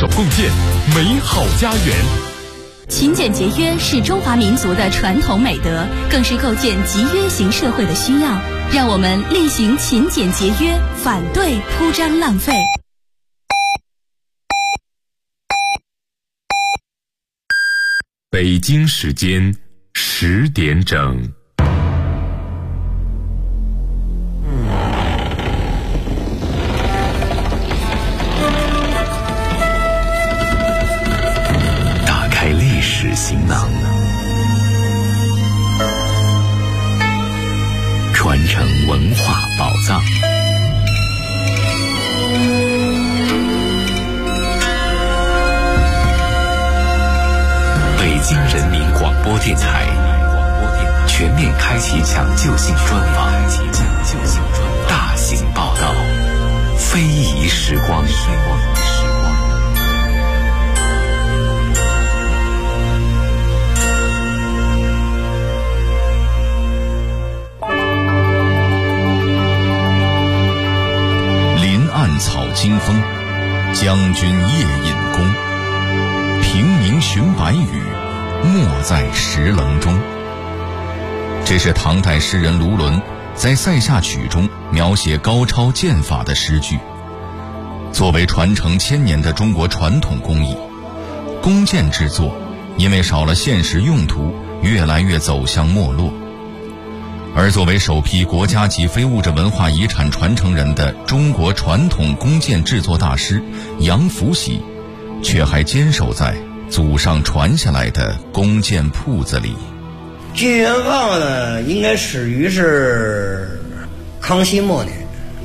共建美好家园。 勤俭节约是中华民族的传统美德，更是构建集约型社会的需要。让我们厉行勤俭节约，反对铺张浪费。 北京时间10点整。 打开历史行囊，传承文化宝藏。北京人民广播电台全面开启抢救性专访，大型报道，非遗时光。 林暗草惊风，将军夜引弓。平明寻白羽，没在石棱中。这是唐代诗人卢纶在《塞下曲》中描写高超剑法的诗句。作为传承千年的中国传统工艺，弓箭制作因为少了现实用途，越来越走向没落。而作为首批国家级非物质文化遗产传承人的中国传统弓箭制作大师杨福喜，却还坚守在祖上传下来的弓箭铺子里。 巨源号呢，应该始于是康熙末年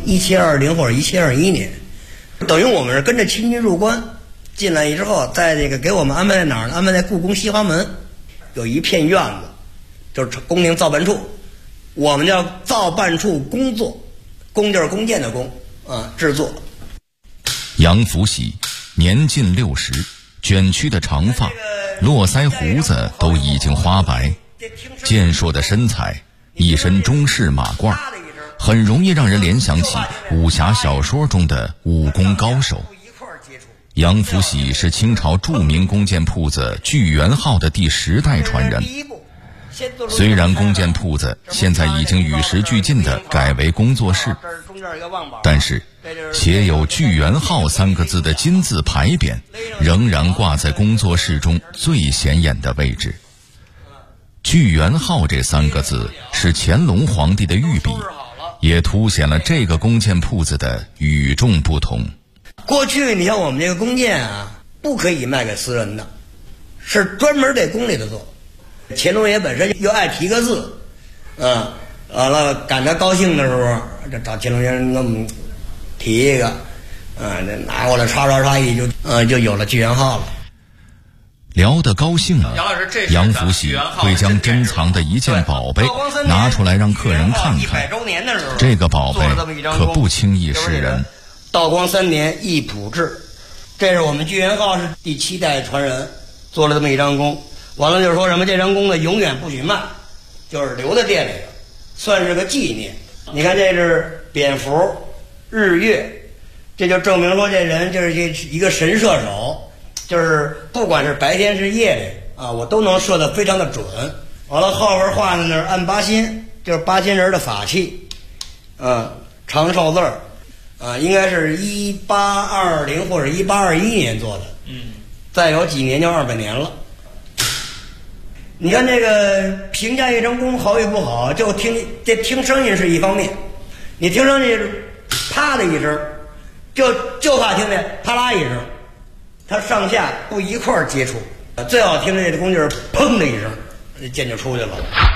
，1720或者1721年，等于我们是跟着清军入关进来之后，在这个给我们安排在哪儿呢？安排在故宫西华门，有一片院子，就是宫廷造办处，我们叫造办处工作，弓就是弓箭的弓啊，制作。 杨福喜年近60，卷曲的长发，络腮胡子都已经花白，健硕的身材，一身中式马褂，很容易让人联想起武侠小说中的武功高手。杨福喜是清朝著名弓箭铺子聚源号的第10代传人。虽然弓箭铺子现在已经与时俱进地改为工作室，但是写有聚源号3个字的金字牌匾仍然挂在工作室中最显眼的位置。聚源号这3个字是乾隆皇帝的御笔，也凸显了这个弓箭铺子的与众不同。 过去你像我们这个弓箭啊，不可以卖给私人的，是专门给宫里头做。乾隆爷本身又爱提个字，完了赶他高兴的时候，就找乾隆爷给我们提一个，这拿过来刷一就有了聚源号了。 聊得高兴了，杨福喜会将珍藏的一件宝贝拿出来让客人看看。这个宝贝可不轻易示人。 道光3年易普制，这是我们聚源号是第7代传人做了这么一张弓。完了就是说什么，这张弓呢永远不许卖，就是留在店里头，算是个纪念。你看这是蝙蝠、日月，这就证明说这人就是一个神射手，就是不管是白天是夜里啊，我都能射得非常的准。完了后边画的那是按八心，就是八仙人的法器，长寿字儿，应该是1820或者1821年做的，再有几年就200年了。你看这个评价一张弓好与不好，就听声音是一方面，你听声音啪的一声，就怕听见啪啦一声，它上下不一块儿接触。最好听的这个弓就是砰的一声，这箭就出去了。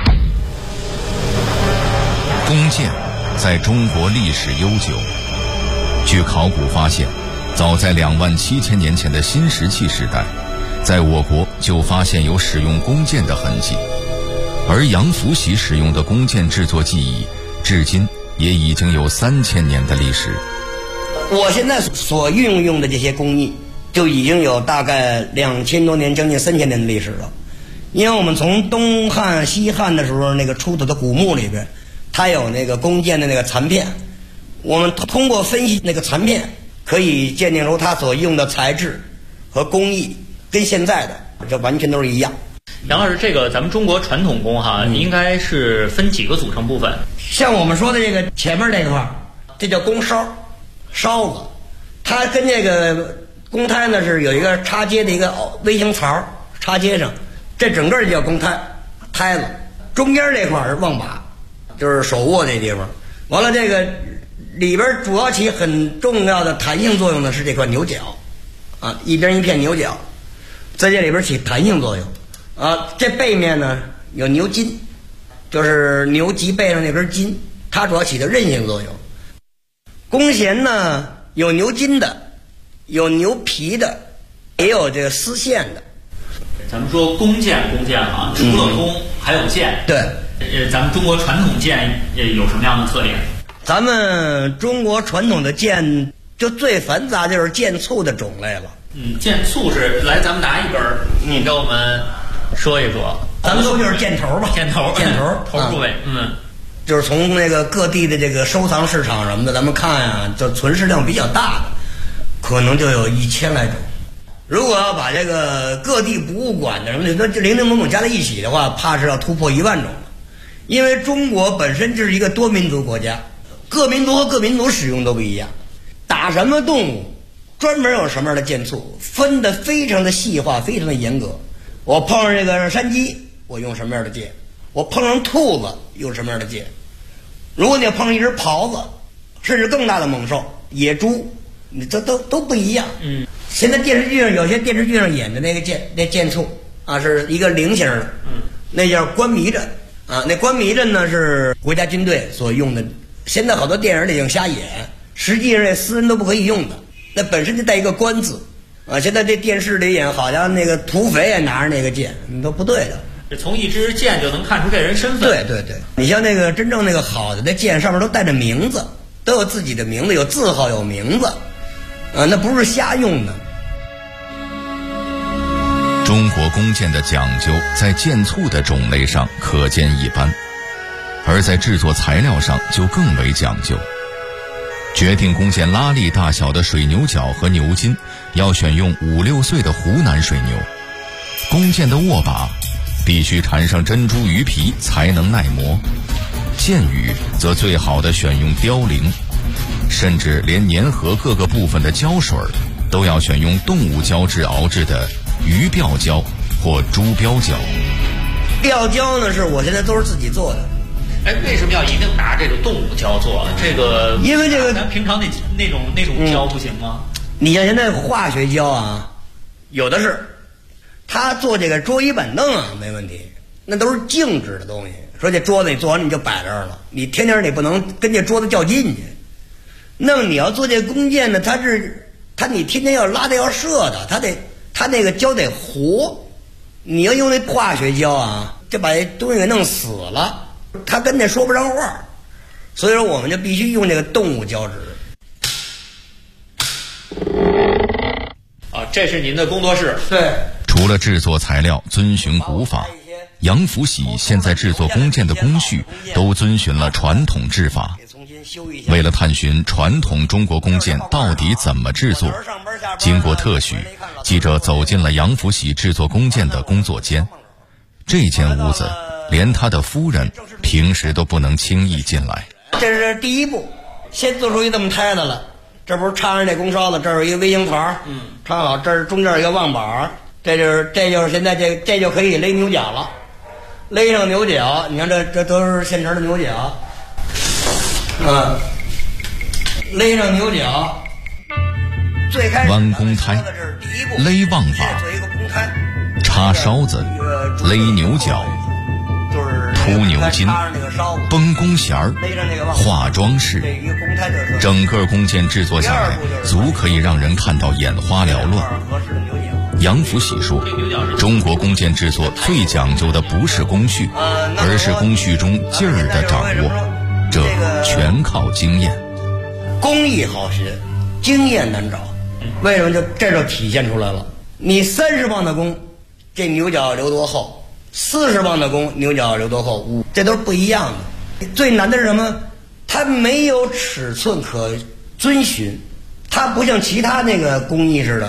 弓箭在中国历史悠久，据考古发现，早在27000年前的新石器时代，在我国就发现有使用弓箭的痕迹，而杨福喜使用的弓箭制作技艺，至今也已经有3000年的历史。 我现在所运用的这些工艺，就已经有大概2000多年，将近3000年的历史了。因为我们从东汉、西汉的时候那个出土的古墓里边，它有那个弓箭的那个残片，我们通过分析那个残片，可以鉴定出它所用的材质和工艺跟现在的这完全都是一样。 杨老师，这个咱们中国传统工哈，应该是分几个组成部分？ 像我们说的这个前面这块儿，这叫工梢，梢子，它跟这个工胎呢是有一个插接的一个微型槽插接上，这整个就叫工胎子。中间这块儿是望把，就是手握这地方。完了，这个里边主要起很重要的弹性作用的是这块牛角，啊，一边一片牛角，在这里边起弹性作用。啊，这背面呢有牛筋，就是牛脊背上那根筋，它主要起的韧性作用。弓弦呢有牛筋的，有牛皮的，也有这个丝线的。 咱们说弓箭啊，除了弓还有箭。 对， 咱们中国传统箭有什么样的特点？ 咱们中国传统的箭就最繁杂就是箭簇的种类了。 箭簇是来，咱们拿一根，你给我们说一说。 咱们说就是箭头吧， 箭头部位， 就是从那个各地的这个收藏市场什么的，咱们看啊，就存世量比较大的，可能就有1000来种。如果要把这个各地博物馆的什么的，那就零零总总加在一起的话，怕是要突破1万种了。因为中国本身就是一个多民族国家，各民族和各民族使用都不一样，打什么动物，专门有什么样的箭簇，分得非常的细化，非常的严格。我碰上这个山鸡，我用什么样的箭？我碰上兔子用什么样的箭？如果你要碰上一只狍子，甚至更大的猛兽野猪，你这都不一样。现在电视剧上有些电视剧上演的那个箭簇啊，是一个菱形的，那叫关迷阵啊。那关迷阵呢是国家军队所用的，现在好多电影里已经瞎演，实际上这私人都不可以用的，那本身就带一个关字啊。现在这电视里演好像那个土匪也拿着那个剑，都不对的。 从一支箭就能看出这人身份。 对，你像那个真正那个好的那箭上面都带着名字，都有自己的名字，有字号，有名字，啊，那不是瞎用的。 中国弓箭的讲究在箭簇的种类上可见一斑，而在制作材料上就更为讲究。决定弓箭拉力大小的水牛角和牛筋要选用5、6岁的湖南水牛。弓箭的握把必须缠上珍珠鱼皮才能耐磨，箭羽则最好的选用凋零，甚至连粘合各个部分的胶水都要选用动物胶质熬制的鱼鳔胶或猪鳔胶。 鳔胶呢是我现在都是自己做的。 为什么要一定拿这个动物胶做？这个因为这个咱平常那种胶不行吗？ 你像现在化学胶啊，有的是，他做这个桌椅板凳啊没问题，那都是静止的东西。说这桌子你做完你就摆这儿了，你天天你不能跟这桌子较劲去。那么你要做这弓箭呢，它你天天要拉的要射的，它那个胶得活，你要用那化学胶啊，就把这东西给弄死了，它跟那说不上话。所以说我们就必须用这个动物胶质。 这是您的工作室。 对。 除了制作材料遵循古法，杨福喜现在制作弓箭的工序都遵循了传统制法。为了探寻传统中国弓箭到底怎么制作，经过特许，记者走进了杨福喜制作弓箭的工作间。这间屋子连他的夫人平时都不能轻易进来。 这是第一步，先做出一这么胎的了。这不是插上这弓梢子，这有一个微型团，插好，这是中间有一个望板，这就是现在这就可以勒牛角了。勒上牛角，你看这都是现成的牛角，勒上牛角，最开始弯弓胎、勒望把、插梢子、勒牛角、铺牛筋、绷弓弦儿、画装饰，整个弓箭制作下来，足可以让人看到眼花缭乱。杨福喜说，中国弓箭制作最讲究的不是工序，而是工序中劲儿的掌握，这全靠经验。 工艺好学，经验难找。为什么这就体现出来了？你30磅的弓，这牛角留多厚；40磅的弓，牛角留多厚，这都是不一样的。最难的是什么？它没有尺寸可遵循，它不像其他那个工艺似的，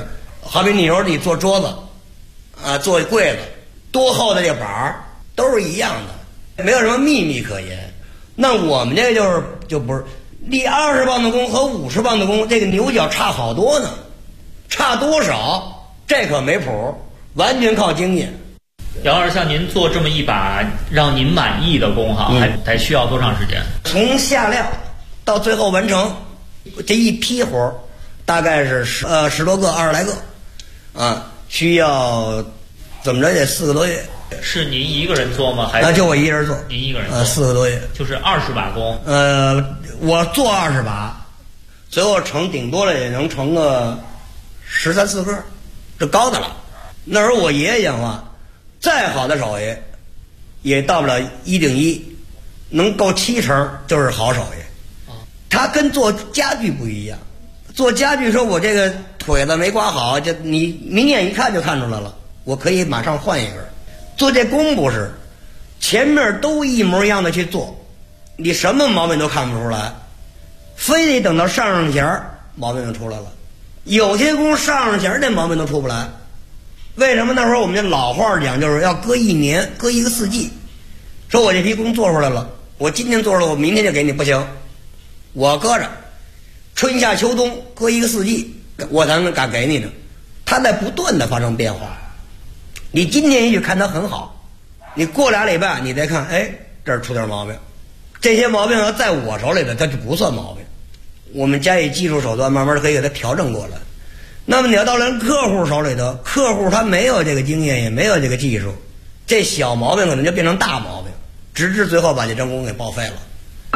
好比你说你做桌子，啊，做柜子，多厚的这板儿都是一样的，没有什么秘密可言。那我们这就不是立20磅的弓和50磅的弓，这个牛角差好多呢，差多少这可没谱，完全靠经验。 杨老师，像您做这么一把让您满意的弓哈，还需要多长时间？ 从下料到最后完成，这一批活大概是10多个20来个，啊，需要怎么着也4个多月。 是您一个人做吗？还是就我一人做。 您一个人做 4个多月， 就是20把弓。 我做20把，最后顶多了也能成个13、14个，这高的了。那时候我爷爷讲话，再好的手艺也到不了1顶1，能够7成就是好手艺。他跟做家具不一样，做家具说我这个腿子没刮好，就你明眼一看就看出来了，我可以马上换一根。做这弓不是，前面都一模一样的去做，你什么毛病都看不出来，非得等到上弦毛病就出来了。有些弓上弦这毛病都出不来，为什么？那时候我们这老话讲就是要搁1年，搁一个4季。说我这批弓做出来了，我今天做出来，我明天就给你，不行，我搁着春夏秋冬搁一个4季，我才能敢给你的。它在不断的发生变化。你今天也许看它很好，你过2礼拜你再看，哎，这儿出点毛病。这些毛病要在我手里的，它就不算毛病。我们加以技术手段，慢慢可以给它调整过来。那么你要到了客户手里头，客户他没有这个经验，也没有这个技术，这小毛病可能就变成大毛病，直至最后把这张弓给报废了。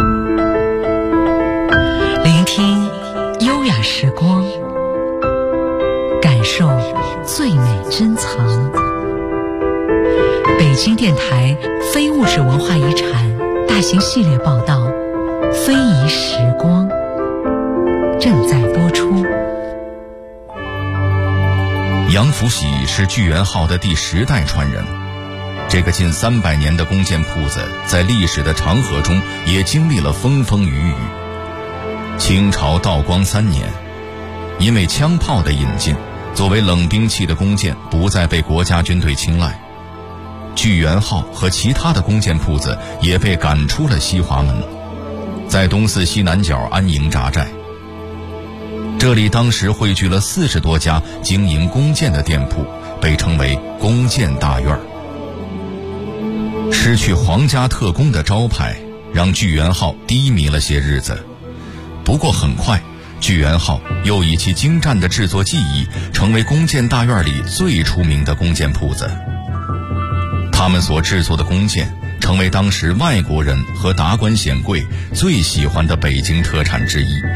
聆听优雅时光，感受最美珍藏。北京电台非物质文化遗产大型系列报道《非遗时光》正在播出。 杨福喜是聚源号的第10代传人，这个近300年的弓箭铺子在历史的长河中也经历了风风雨雨。清朝道光3年，因为枪炮的引进，作为冷兵器的弓箭不再被国家军队青睐，聚源号和其他的弓箭铺子也被赶出了西华门，在东四西南角安营扎寨。这里当时汇聚了40多家经营弓箭的店铺，被称为弓箭大院。失去皇家特工的招牌，让聚源号低迷了些日子。不过很快，聚源号又以其精湛的制作技艺，成为弓箭大院里最出名的弓箭铺子。他们所制作的弓箭，成为当时外国人和达官显贵最喜欢的北京特产之一。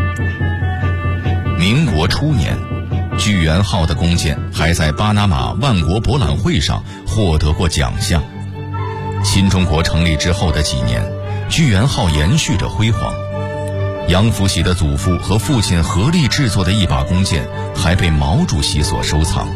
民国初年，聚源号的弓箭还在巴拿马万国博览会上获得过奖项。新中国成立之后的几年，聚源号延续着辉煌。杨福喜的祖父和父亲合力制作的一把弓箭，还被毛主席所收藏。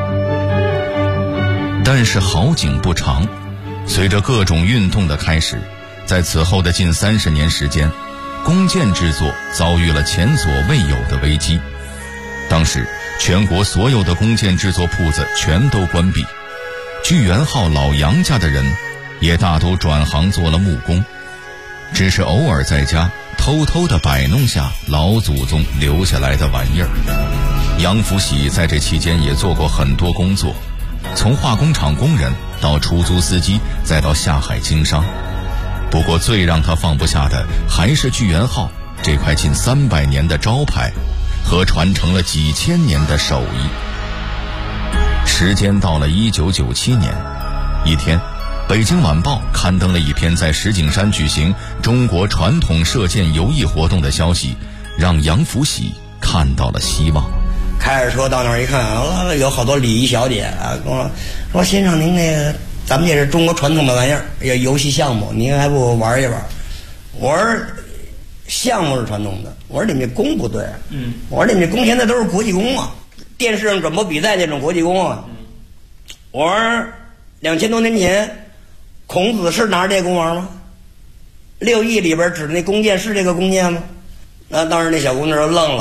但是好景不长，随着各种运动的开始，在此后的近30年时间，弓箭制作遭遇了前所未有的危机。当时全国所有的弓箭制作铺子全都关闭，聚源号老杨家的人也大都转行做了木工，只是偶尔在家偷偷地摆弄下老祖宗留下来的玩意儿。杨福喜在这期间也做过很多工作，从化工厂工人到出租司机，再到下海经商。不过最让他放不下的还是聚源号这块近300年的招牌和传承了几千年的手艺。时间到了1997年，一天，北京晚报刊登了一篇在石景山举行中国传统射箭游艺活动的消息，让杨福喜看到了希望。 开着车到那儿一看，有好多礼仪小姐啊，跟我说：“先生，您那个咱们这是中国传统的玩意儿，游戏项目，您还不玩一玩？”我说：“项目是传统的。”我说：“你们这弓不对。”我说：“你们这弓现在都是国际弓啊，电视上转播比赛那种国际弓啊。”我说：“2000多年前，孔子是拿着这弓玩吗？六艺里边指的那弓箭是这个弓箭吗？”那当时那小姑娘就愣了。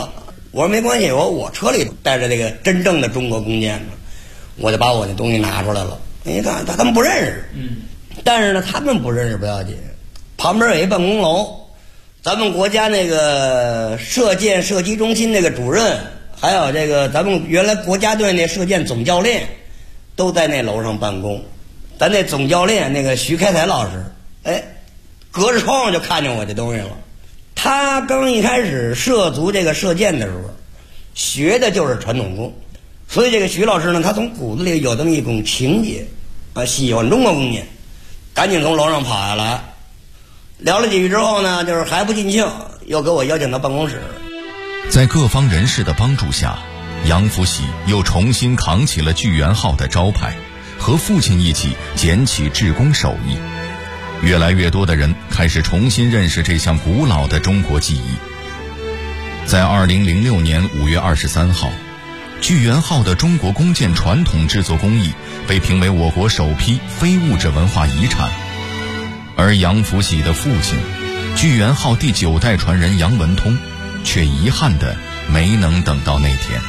我说没关系，我车里带着这个真正的中国弓箭呢，我就把我那东西拿出来了。你看他们不认识，但是呢他们不认识不要紧，旁边有一办公楼，咱们国家那个射箭射击中心那个主任，还有这个咱们原来国家队那射箭总教练，都在那楼上办公。咱那总教练那个徐开才老师，隔着窗户就看见我这东西了。他刚一开始涉足这个射箭的时候，学的就是传统弓，所以这个徐老师呢，他从骨子里有这么一种情结，喜欢中国弓箭，赶紧从楼上跑下来，聊了几句之后呢，就是还不尽兴，又给我邀请到办公室。 在各方人士的帮助下，杨福喜又重新扛起了聚源号的招牌，和父亲一起捡起制弓手艺。越来越多的人开始重新认识这项古老的中国技艺。在2006年5月23号，聚源号的中国弓箭传统制作工艺被评为我国首批非物质文化遗产。而杨福喜的父亲，聚源号第9代传人杨文通，却遗憾地没能等到那天。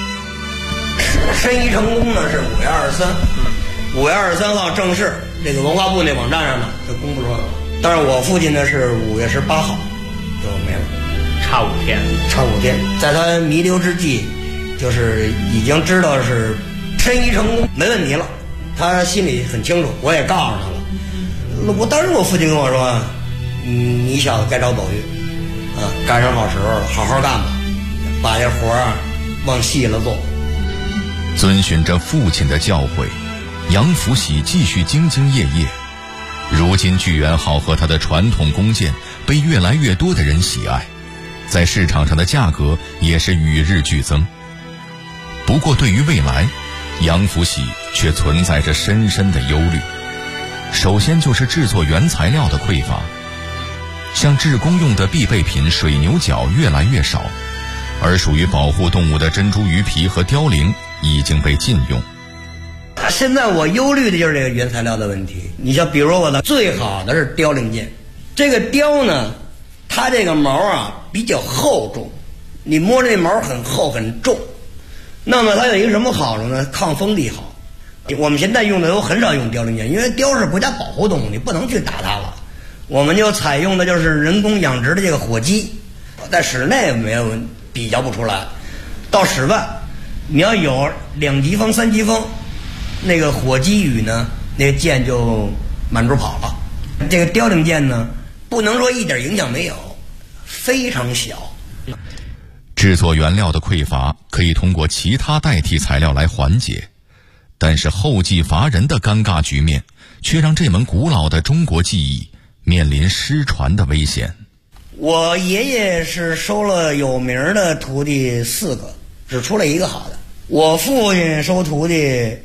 申遗成功呢是5月23，5月23号正式这个文化部那网站上呢就公布出来了。但是我父亲呢是5月18号就没了， 差5天。 在他弥留之际，就是已经知道是申遗成功没问题了，他心里很清楚，我也告诉他了。当时我父亲跟我说，你小子该找走运，赶上好时候了，好好干吧，把这活往细了做。 遵循着父亲的教诲，杨福喜继续兢兢业业。如今聚源号和他的传统弓箭被越来越多的人喜爱，在市场上的价格也是与日俱增。不过对于未来，杨福喜却存在着深深的忧虑。首先就是制作原材料的匮乏，像制弓用的必备品水牛角越来越少，而属于保护动物的珍珠鱼皮和凋零已经被禁用。 现在我忧虑的就是这个原材料的问题。你像比如我的最好的是凋零箭，这个雕呢，它这个毛比较厚重，你摸这毛很厚很重，那么它有一个什么好处呢？抗风力好。我们现在用的都很少用凋零箭，因为雕是国家保护动物，你不能去打它了。我们就采用的就是人工养殖的这个火鸡，在室内没有比较不出来，到室外你要有2级风3级风，那个火鸡羽呢，那个箭就满处跑了。这个凋零箭呢，不能说一点影响没有，非常小。 制作原料的匮乏可以通过其他代替材料来缓解，但是后继乏人的尴尬局面却让这门古老的中国技艺面临失传的危险。 我爷爷是收了有名的徒弟4个，只出来1个好的。我父亲收徒弟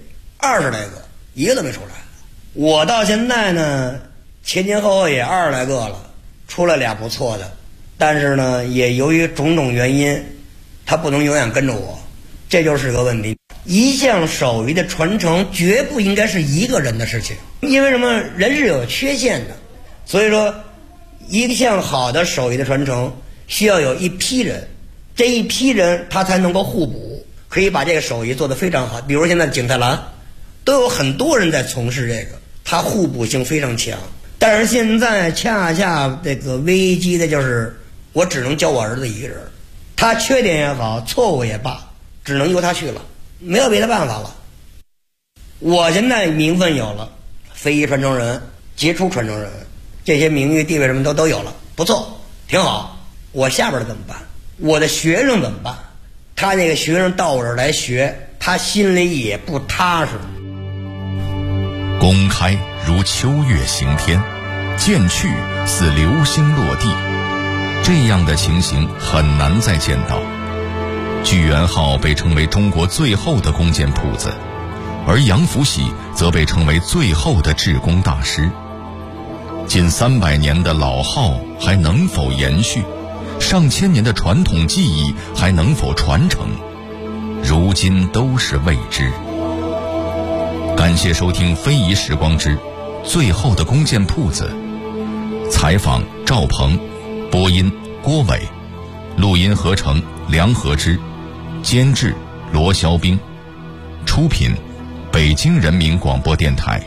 20来个，1个都没出来。我到现在呢，前后也20来个了，出来俩不错的，但是呢，也由于种种原因，他不能永远跟着我，这就是个问题。一项手艺的传承绝不应该是一个人的事情，因为什么？人是有缺陷的，所以说一项好的手艺的传承需要有一批人，这一批人他才能够互补，可以把这个手艺做得非常好。比如现在景泰蓝都有很多人在从事这个，它互补性非常强。但是现在恰恰这个危机的就是我只能教我儿子一个人，他缺点也好，错误也罢，只能由他去了，没有别的办法了。我现在名分有了，非遗传承人、杰出传承人，这些名誉地位什么都有了，不错，挺好。我下边的怎么办？我的学生怎么办？他那个学生到我这儿来学，他心里也不踏实。 弓开如秋月行天，箭去似流星落地，这样的情形很难再见到。聚源号被称为中国最后的弓箭铺子，而杨福喜则被称为最后的制弓大师。近300年的老号还能否延续？上千年的传统技艺还能否传承？如今都是未知。感谢收听《非遗时光之最后的弓箭铺子》，采访赵鹏，播音郭伟，录音合成梁和之，监制罗肖兵，出品北京人民广播电台。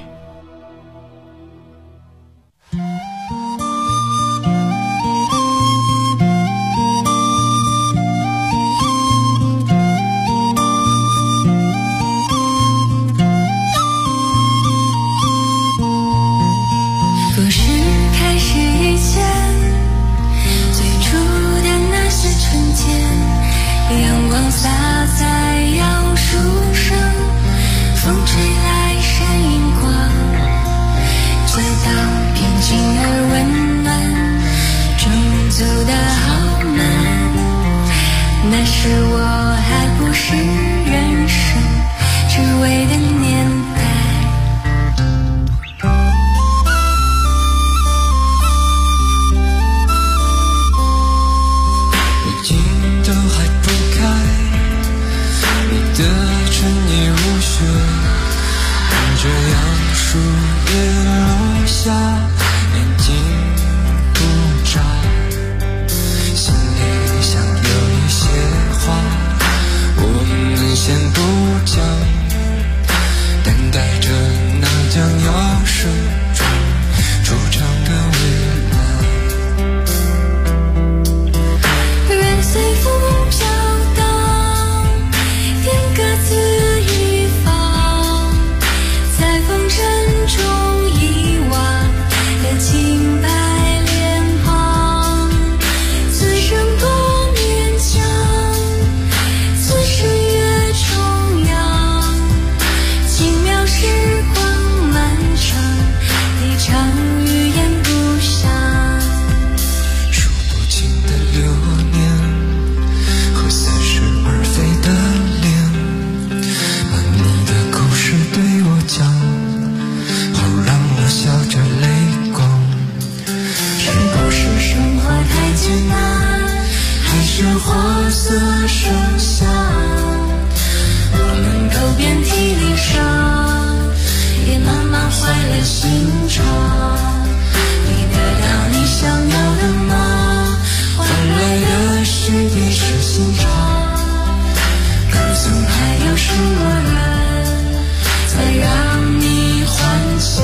故事开始以前，最初的那些瞬间，阳光洒在杨树上，风吹来闪银光，街道平静而温暖，正走得好慢。那时我还不是人生只为的年代。 这样树叶落下，眼睛不眨，心里想有一些话我们先不讲，等待着那将要生中出场的未来。 任随风飘荡，愿各自一方，在风尘中遗忘的清白脸庞。此生多勉强，此生越重阳，轻描时光漫长，一场语言不详。 数不清的流年和似是而非的脸，把你的故事对我讲，好让我笑着泪光。 是不是生活太艰难，还是活色生香？我们都遍体鳞伤，也慢慢坏了心肠。你得到你想要的吗？换来的是一时心肠。可曾还有什么人才让你幻想？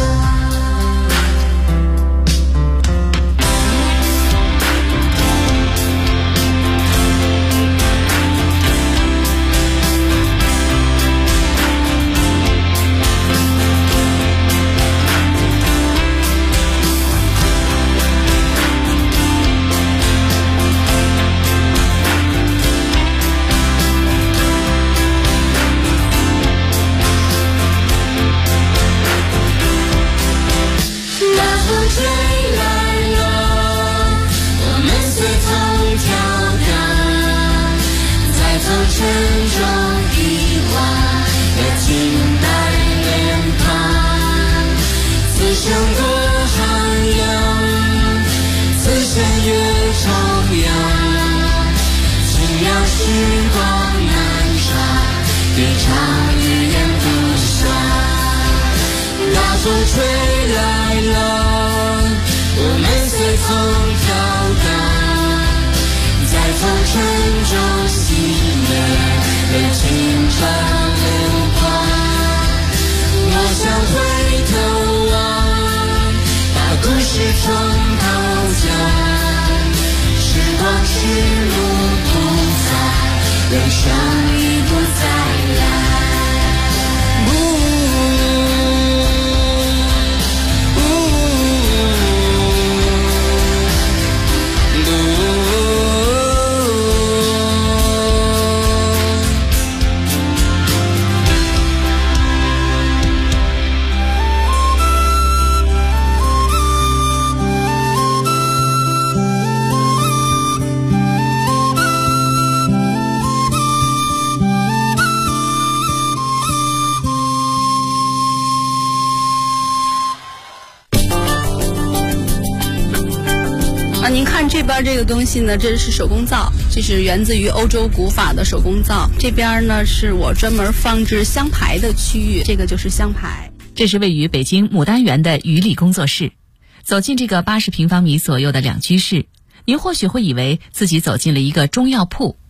您看这边这个东西呢，这是手工皂，这是源自于欧洲古法的手工皂。这边呢是我专门放置香牌的区域，这个就是香牌。 这是位于北京牡丹园的于理工作室。走进这个80平方米左右的两居室，您或许会以为自己走进了一个中药铺，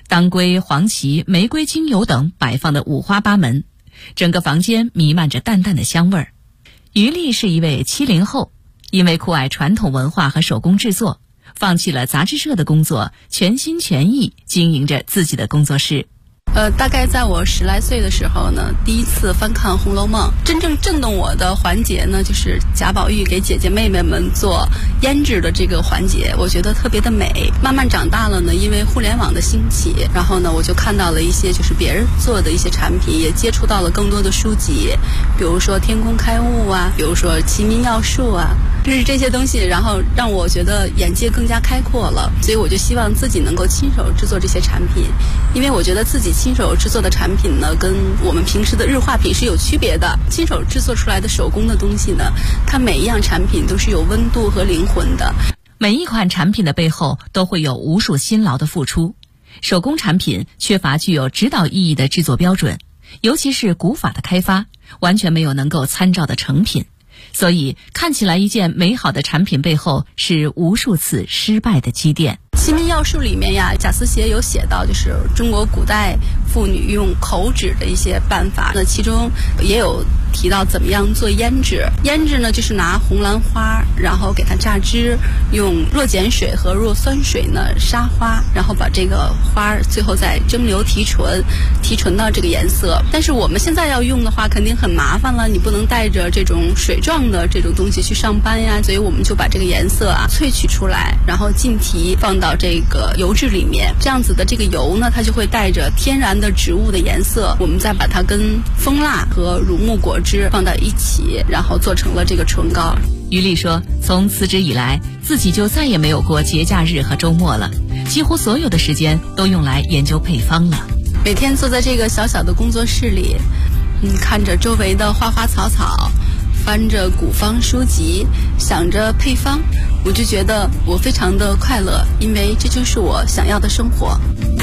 当归、黄芪、玫瑰精油等摆放的五花八门，整个房间弥漫着淡淡的香味儿。于丽是一位70后，因为酷爱传统文化和手工制作，放弃了杂志社的工作，全心全意经营着自己的工作室。 大概在我10来岁的时候呢，第一次翻看《红楼梦》，真正震动我的环节呢，就是贾宝玉给姐姐妹妹们做胭脂的这个环节，我觉得特别的美。慢慢长大了呢，因为互联网的兴起，然后呢，我就看到了一些就是别人做的一些产品，也接触到了更多的书籍，比如说《天工开物》啊，比如说《齐民要术》啊，就是这些东西，然后让我觉得眼界更加开阔了。所以我就希望自己能够亲手制作这些产品，因为我觉得自己亲手制作的产品呢，跟我们平时的日化品是有区别的。亲手制作出来的手工的东西呢，它每一样产品都是有温度和灵魂的。 每一款产品的背后都会有无数辛劳的付出。手工产品缺乏具有指导意义的制作标准，尤其是古法的开发，完全没有能够参照的成品。所以看起来一件美好的产品背后是无数次失败的积淀。 齐民要术里面呀，贾思勰有写到，就是中国古代妇女用口指的一些办法，那其中也有提到怎么样做胭脂。胭脂呢，就是拿红兰花，然后给它榨汁，用弱碱水和弱酸水呢杀花，然后把这个花最后再蒸馏提纯，提纯到这个颜色。但是我们现在要用的话，肯定很麻烦了，你不能带着这种水状的这种东西去上班呀，所以我们就把这个颜色萃取出来，然后浸提放到这个油脂里面，这样子的这个油呢，它就会带着天然的植物的颜色，我们再把它跟蜂蜡和乳木果汁放到一起，然后做成了这个唇膏。 于丽说，从辞职以来，自己就再也没有过节假日和周末了，几乎所有的时间都用来研究配方了。 每天坐在这个小小的工作室里，看着周围的花花草草，翻着古方书籍，想着配方，我就觉得我非常的快乐，因为这就是我想要的生活。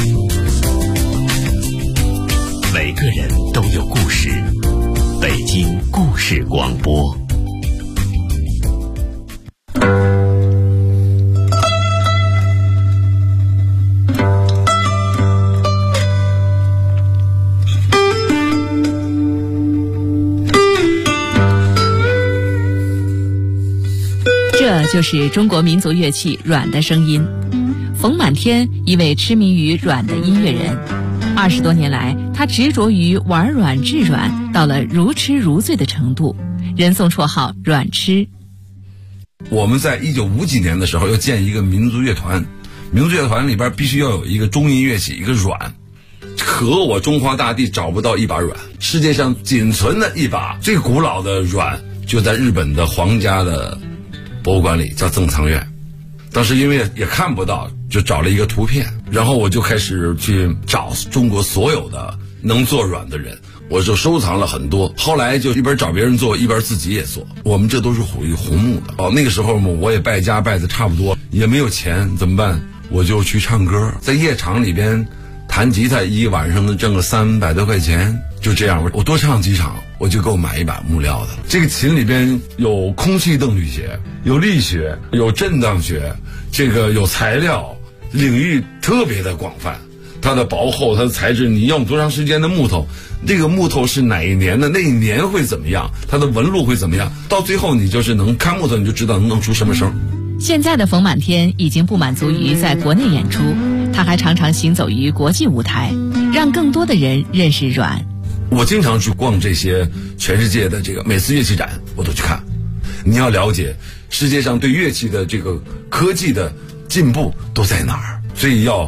每个人都有故事，北京故事广播。 这就是中国民族乐器阮的声音。冯满天，一位痴迷于阮的音乐人，20多年来，他执着于玩阮制阮，到了如痴如醉的程度，人送绰号阮痴。 我们在1950几年的时候要建一个民族乐团，民族乐团里边必须要有一个中音乐器，一个阮。可我中华大地找不到一把阮，世界上仅存的一把最古老的阮就在日本的皇家的博物馆里，叫赠藏院。当时因为也看不到，就找了一个图片，然后我就开始去找中国所有的能做阮的人，我就收藏了很多。后来就一边找别人做，一边自己也做。我们这都是属于红木的。那个时候我也败家败的差不多，也没有钱，怎么办？我就去唱歌，在夜场里边弹吉他，一晚上能挣个300多块钱。就这样，我多唱几场，我就够买一把木料的。这个琴里边有空气动力学，有力学，有震荡学，这个有材料，领域特别的广泛。它的薄厚，它的材质，你用多长时间的木头，这个木头是哪一年的，那一年会怎么样，它的纹路会怎么样，到最后你就是能看木头，你就知道能弄出什么声。 现在的冯满天已经不满足于在国内演出，他还常常行走于国际舞台，让更多的人认识阮。 我经常去逛这些全世界的这个每次乐器展，我都去看。你要了解世界上对乐器的这个科技的进步都在哪儿，所以要